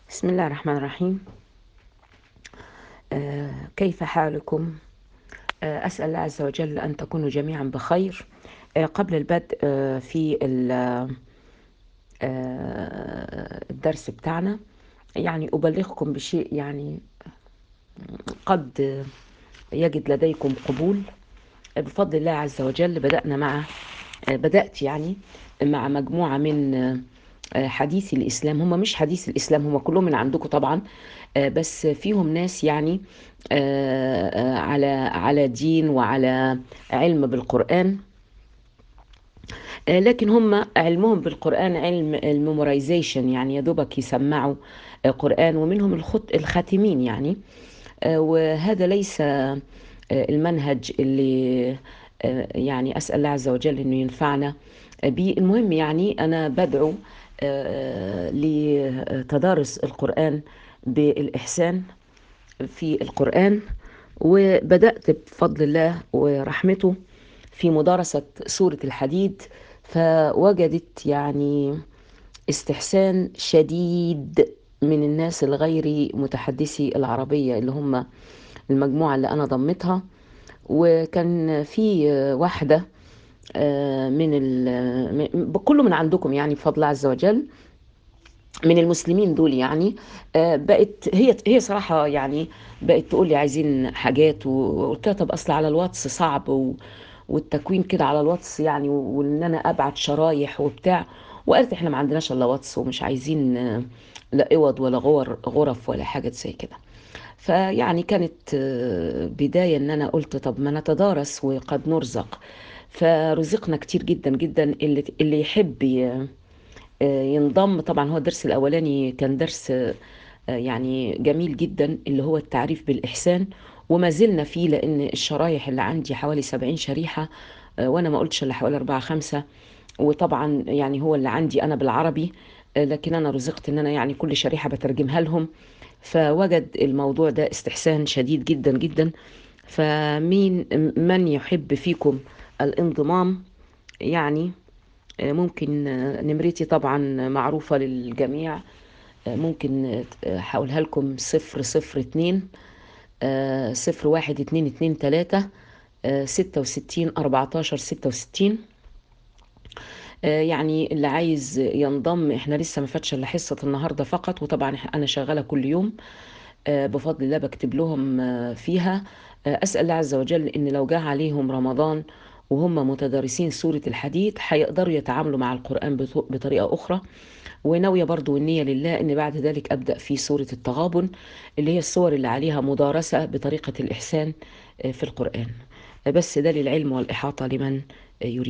بسم الله الرحمن الرحيم. كيف حالكم؟ أسأل الله عز وجل أن تكونوا جميعا بخير. قبل البدء في الدرس بتاعنا، يعني أبلغكم بشيء يعني قد يجد لديكم قبول. بفضل الله عز وجل بدأت يعني مع مجموعة من حديث الإسلام. هم مش حديث الإسلام، هم كلهم من عندكم طبعا، بس فيهم ناس يعني على دين وعلى علم بالقرآن. لكن هم علمهم بالقرآن علم الميمورايزيشن، يعني يا دوبك يسمعوا قرآن، ومنهم الخاتمين يعني. وهذا ليس المنهج اللي يعني أسأل الله عز وجل أنه ينفعنا به. المهم يعني أنا بدعو لتدارس القرآن بالإحسان في القرآن، وبدأت بفضل الله ورحمته في مدارسة سورة الحديد، فوجدت يعني استحسان شديد من الناس الغير متحدثي العربية، اللي هم المجموعة اللي أنا ضمتها. وكان في واحدة كله من عندكم يعني بفضل الله عز وجل، من المسلمين دول يعني. بقت هي صراحة يعني بقت تقول لي عايزين حاجات، وقلت لها طب اصل على الواتس صعب والتكوين كده على الواتس يعني، وان انا ابعت شرايح وبتاع. وقالت احنا ما عندناش الا واتس، ومش عايزين لا اوض ولا غرف ولا حاجة زي كده. فيعني كانت بداية ان انا قلت طب ما نتدارس وقد نرزق. فرزقنا كتير جدا جدا. اللي يحب ينضم. طبعا هو الدرس الأولاني كان درس يعني جميل جدا، اللي هو التعريف بالإحسان، وما زلنا فيه، لأن الشرايح اللي عندي حوالي 70 شريحة، وأنا ما قلتش إلا حوالي 4 5. وطبعا يعني هو اللي عندي أنا بالعربي، لكن أنا رزقت إن أنا يعني كل شريحة بترجمها لهم. فوجد الموضوع ده استحسان شديد جدا جدا. من يحب فيكم الانضمام يعني، ممكن نمرتي طبعا معروفة للجميع. ممكن هقولها لكم: 002 01 2 2 3 66 14 66. يعني اللي عايز ينضم، احنا لسه ما فاتش الا حصة النهاردة فقط، وطبعا انا شغالة كل يوم بفضل الله بكتب لهم فيها. أسأل الله عز وجل إن لو جاء عليهم رمضان وهم متدارسين سورة الحديد، هيقدروا يتعاملوا مع القرآن بطريقة أخرى. وناوية برضو النية لله إن بعد ذلك أبدأ في سورة التغابن، اللي هي الصور اللي عليها مدارسة بطريقة الإحسان في القرآن. بس ده للعلم والإحاطة لمن يريد.